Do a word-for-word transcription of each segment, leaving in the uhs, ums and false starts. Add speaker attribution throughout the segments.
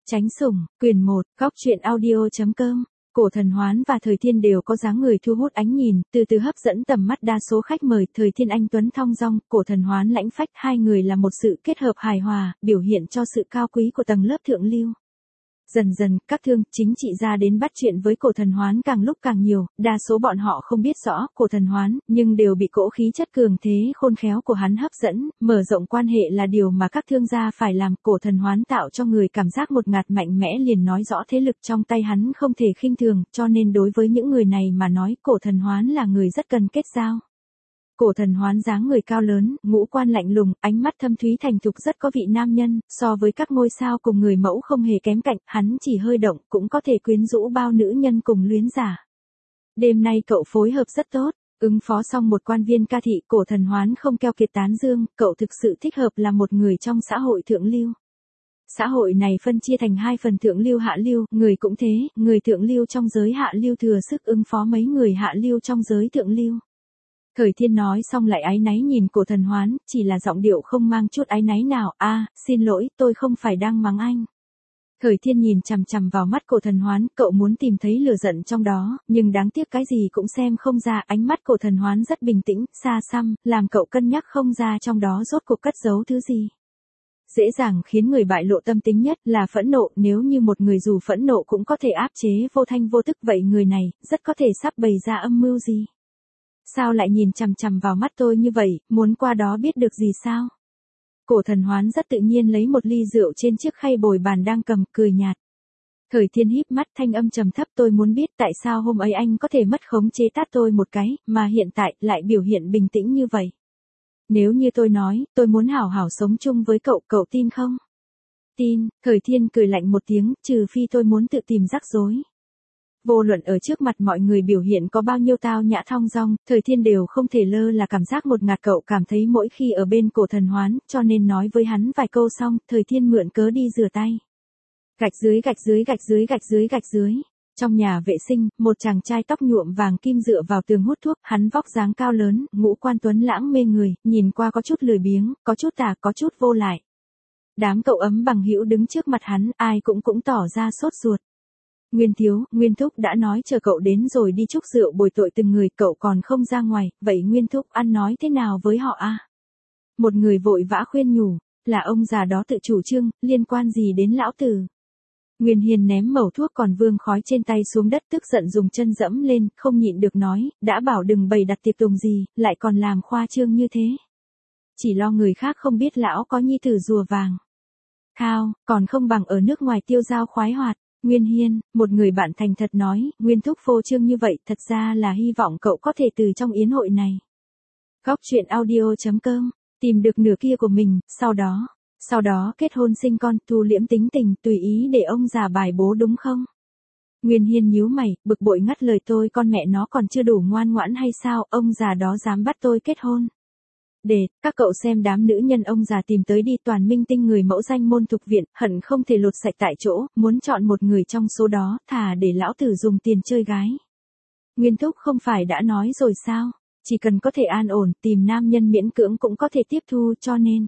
Speaker 1: Tránh sủng, quyền một, góc truyện audio.com. Cổ Thần Hoán và Thời Thiên đều có dáng người thu hút ánh nhìn, từ từ hấp dẫn tầm mắt đa số khách mời. Thời Thiên anh tuấn thong dong, Cổ Thần Hoán lãnh phách, hai người là một sự kết hợp hài hòa, biểu hiện cho sự cao quý của tầng lớp thượng lưu. Dần dần, các thương, chính trị gia đến bắt chuyện với Cổ Thần Hoán càng lúc càng nhiều, đa số bọn họ không biết rõ Cổ Thần Hoán, nhưng đều bị cỗ khí chất cường thế khôn khéo của hắn hấp dẫn, mở rộng quan hệ là điều mà các thương gia phải làm. Cổ Thần Hoán tạo cho người cảm giác một ngạt mạnh mẽ liền nói rõ thế lực trong tay hắn không thể khinh thường, cho nên đối với những người này mà nói Cổ Thần Hoán là người rất cần kết giao. Cổ Thần Hoán dáng người cao lớn, ngũ quan lạnh lùng, ánh mắt thâm thúy thành thục rất có vị nam nhân, so với các ngôi sao cùng người mẫu không hề kém cạnh, hắn chỉ hơi động cũng có thể quyến rũ bao nữ nhân cùng luyến giả. Đêm nay cậu phối hợp rất tốt, ứng phó xong một quan viên ca thị, Cổ Thần Hoán không keo kiệt tán dương, cậu thực sự thích hợp là một người trong xã hội thượng lưu. Xã hội này phân chia thành hai phần thượng lưu hạ lưu, người cũng thế, người thượng lưu trong giới hạ lưu thừa sức ứng phó mấy người hạ lưu trong giới thượng lưu. Thời Thiên nói xong lại áy náy nhìn Cổ Thần Hoán, chỉ là giọng điệu không mang chút áy náy nào. A, à, xin lỗi, tôi không phải đang mắng anh. Thời Thiên nhìn chằm chằm vào mắt Cổ Thần Hoán, cậu muốn tìm thấy lửa giận trong đó, nhưng đáng tiếc cái gì cũng xem không ra. Ánh mắt Cổ Thần Hoán rất bình tĩnh, xa xăm, làm cậu cân nhắc không ra trong đó rốt cuộc cất giấu thứ gì. Dễ dàng khiến người bại lộ tâm tính nhất là phẫn nộ, nếu như một người dù phẫn nộ cũng có thể áp chế vô thanh vô tức, vậy người này rất có thể sắp bày ra âm mưu gì. Sao lại nhìn chằm chằm vào mắt tôi như vậy, muốn qua đó biết được gì sao? Cổ Thần Hoán rất tự nhiên lấy một ly rượu trên chiếc khay bồi bàn đang cầm, cười nhạt. Thời Thiên híp mắt, thanh âm trầm thấp, tôi muốn biết tại sao hôm ấy anh có thể mất khống chế tát tôi một cái, mà hiện tại lại biểu hiện bình tĩnh như vậy. Nếu như tôi nói, tôi muốn hảo hảo sống chung với cậu, cậu tin không? Tin, Thời Thiên cười lạnh một tiếng, trừ phi tôi muốn tự tìm rắc rối. Vô luận ở trước mặt mọi người biểu hiện có bao nhiêu tao nhã thong dong, Thời Thiên đều không thể lơ là cảm giác một ngạt. Cậu cảm thấy mỗi khi ở bên Cổ Thần Hoán, cho nên nói với hắn vài câu xong, Thời Thiên mượn cớ đi rửa tay. Gạch dưới gạch dưới gạch dưới gạch dưới gạch dưới. Trong nhà vệ sinh, một chàng trai tóc nhuộm vàng kim dựa vào tường hút thuốc, hắn vóc dáng cao lớn, ngũ quan tuấn lãng mê người, nhìn qua có chút lười biếng, có chút tà, có chút vô lại. Đám cậu ấm bằng hữu đứng trước mặt hắn, ai cũng cũng tỏ ra sốt ruột. Nguyên thiếu, Nguyên thúc đã nói chờ cậu đến rồi đi chúc rượu bồi tội từng người, cậu còn không ra ngoài, vậy Nguyên thúc ăn nói thế nào với họ a? Một người vội vã khuyên nhủ, là ông già đó tự chủ trương, liên quan gì đến lão tử? Nguyên Hiền ném mẩu thuốc còn vương khói trên tay xuống đất, tức giận dùng chân dẫm lên, không nhịn được nói, đã bảo đừng bày đặt tiệc tùng gì, lại còn làm khoa trương như thế. Chỉ lo người khác không biết lão có nhi tử rùa vàng. Khao, còn không bằng ở nước ngoài tiêu dao khoái hoạt. Nguyên Hiên, một người bạn thành thật nói, Nguyên thúc phô trương như vậy, thật ra là hy vọng cậu có thể từ trong yến hội này. Góc truyện audio.com, tìm được nửa kia của mình, sau đó, sau đó kết hôn sinh con, thu liễm tính tình, tùy ý để ông già bài bố đúng không? Nguyên Hiên nhíu mày, bực bội ngắt lời, tôi con mẹ nó còn chưa đủ ngoan ngoãn hay sao, ông già đó dám bắt tôi kết hôn. Để, các cậu xem đám nữ nhân ông già tìm tới đi, toàn minh tinh người mẫu danh môn thuộc viện, hận không thể lột sạch tại chỗ, muốn chọn một người trong số đó, thà để lão tử dùng tiền chơi gái. Nguyên thúc không phải đã nói rồi sao, chỉ cần có thể an ổn, tìm nam nhân miễn cưỡng cũng có thể tiếp thu, cho nên.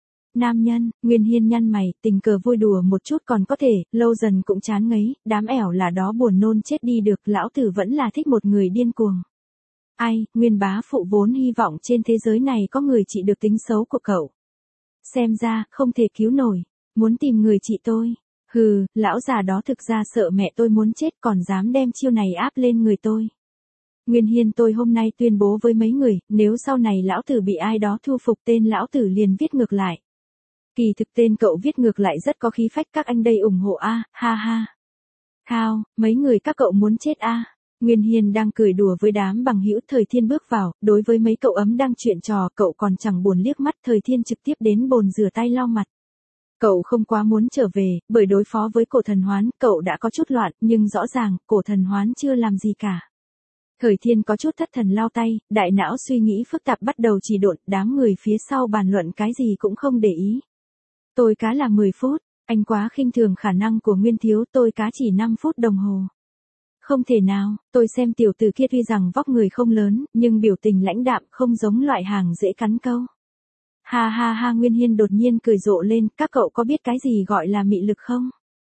Speaker 1: Nam nhân, Nguyên Hiên nhăn mày, tình cờ vui đùa một chút còn có thể, lâu dần cũng chán ngấy, đám ẻo là đó buồn nôn chết đi được, lão tử vẫn là thích một người điên cuồng. Ai, Nguyên bá phụ vốn hy vọng trên thế giới này có người trị được tính xấu của cậu. Xem ra, không thể cứu nổi, muốn tìm người trị tôi. Hừ, lão già đó thực ra sợ mẹ tôi muốn chết còn dám đem chiêu này áp lên người tôi. Nguyên Hiên, tôi hôm nay tuyên bố với mấy người, nếu sau này lão tử bị ai đó thu phục tên lão tử liền viết ngược lại. Kỳ thực tên cậu viết ngược lại rất có khí phách, các anh đây ủng hộ a, ha ha. Khao, mấy người các cậu muốn chết a. Nguyên Hiên đang cười đùa với đám bằng hữu. Thời Thiên bước vào, đối với mấy cậu ấm đang chuyện trò, cậu còn chẳng buồn liếc mắt. Thời Thiên trực tiếp đến bồn rửa tay lau mặt. Cậu không quá muốn trở về, bởi đối phó với Cổ Thần Hoán, cậu đã có chút loạn, nhưng rõ ràng, Cổ Thần Hoán chưa làm gì cả. Thời Thiên có chút thất thần lau tay, đại não suy nghĩ phức tạp bắt đầu trì độn, đám người phía sau bàn luận cái gì cũng không để ý. Tôi cá là mười phút, anh quá khinh thường khả năng của Nguyên thiếu, tôi cá chỉ năm phút đồng hồ. Không thể nào, tôi xem tiểu tử kia tuy rằng vóc người không lớn, nhưng biểu tình lãnh đạm, không giống loại hàng dễ cắn câu. Ha ha ha, Nguyên Hiên đột nhiên cười rộ lên, các cậu có biết cái gì gọi là mị lực không?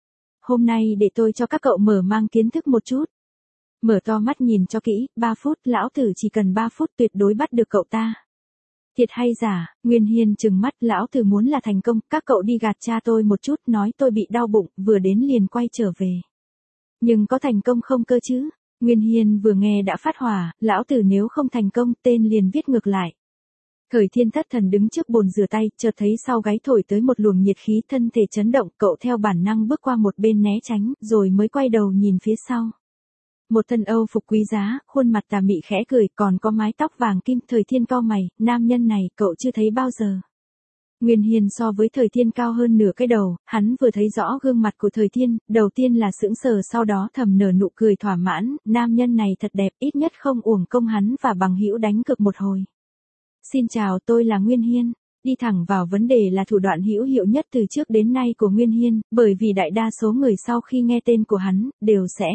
Speaker 1: hôm nay để tôi cho các cậu mở mang kiến thức một chút. Mở to mắt nhìn cho kỹ, ba phút, lão tử chỉ cần ba phút tuyệt đối bắt được cậu ta. Thiệt hay giả, Nguyên Hiên trừng mắt, lão tử muốn là thành công, các cậu đi gạt cha tôi một chút, nói tôi bị đau bụng, vừa đến liền quay trở về. Nhưng có thành công không cơ chứ? Nguyên Hiên vừa nghe đã phát hỏa, lão tử nếu không thành công, tên liền viết ngược lại. Thời Thiên thất thần đứng trước bồn rửa tay, chợt thấy sau gáy thổi tới một luồng nhiệt khí, thân thể chấn động, cậu theo bản năng bước qua một bên né tránh, rồi mới quay đầu nhìn phía sau. Một thân Âu phục quý giá, khuôn mặt tà mị khẽ cười, còn có mái tóc vàng kim. Thời Thiên cau mày, nam nhân này cậu chưa thấy bao giờ. Nguyên Hiên so với Thời Thiên cao hơn nửa cái đầu, hắn vừa thấy rõ gương mặt của Thời Thiên, đầu tiên là sững sờ, sau đó thầm nở nụ cười thỏa mãn, nam nhân này thật đẹp, ít nhất không uổng công hắn và bằng hữu đánh cược một hồi. Xin chào, tôi là Nguyên Hiên. Đi thẳng vào vấn đề là thủ đoạn hữu hiệu nhất từ trước đến nay của Nguyên Hiên, bởi vì đại đa số người sau khi nghe tên của hắn, đều sẽ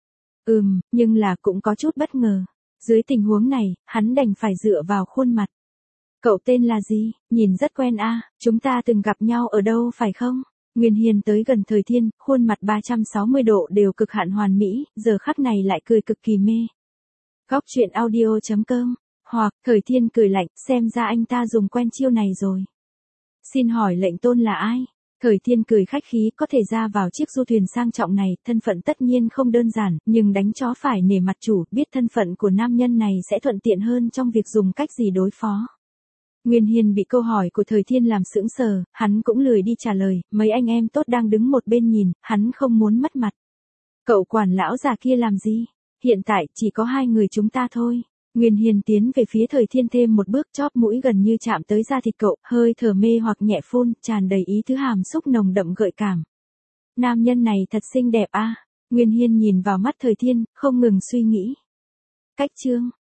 Speaker 1: Ừm, nhưng là cũng có chút bất ngờ. Dưới tình huống này, hắn đành phải dựa vào khuôn mặt. Cậu tên là gì? Nhìn rất quen a, à, chúng ta từng gặp nhau ở đâu phải không? Nguyên Hiên tới gần Thời Thiên, khuôn mặt ba trăm sáu mươi độ đều cực hạn hoàn mỹ, giờ khắc này lại cười cực kỳ mê. Góc truyện audio chấm com. Hoặc, Thời Thiên cười lạnh, xem ra anh ta dùng quen chiêu này rồi. Xin hỏi lệnh tôn là ai? Thời Thiên cười khách khí, có thể ra vào chiếc du thuyền sang trọng này, thân phận tất nhiên không đơn giản, nhưng đánh chó phải nể mặt chủ, biết thân phận của nam nhân này sẽ thuận tiện hơn trong việc dùng cách gì đối phó. Nguyên Hiên bị câu hỏi của Thời Thiên làm sững sờ, hắn cũng lười đi trả lời, mấy anh em tốt đang đứng một bên nhìn, hắn không muốn mất mặt. Cậu quản lão già kia làm gì? Hiện tại chỉ có hai người chúng ta thôi. Nguyên Hiên tiến về phía Thời Thiên thêm một bước, chóp mũi gần như chạm tới da thịt cậu, hơi thở mê hoặc nhẹ phun, tràn đầy ý thứ hàm xúc nồng đậm gợi cảm. Nam nhân này thật xinh đẹp a. À? Nguyên Hiên nhìn vào mắt Thời Thiên, không ngừng suy nghĩ. Cách chương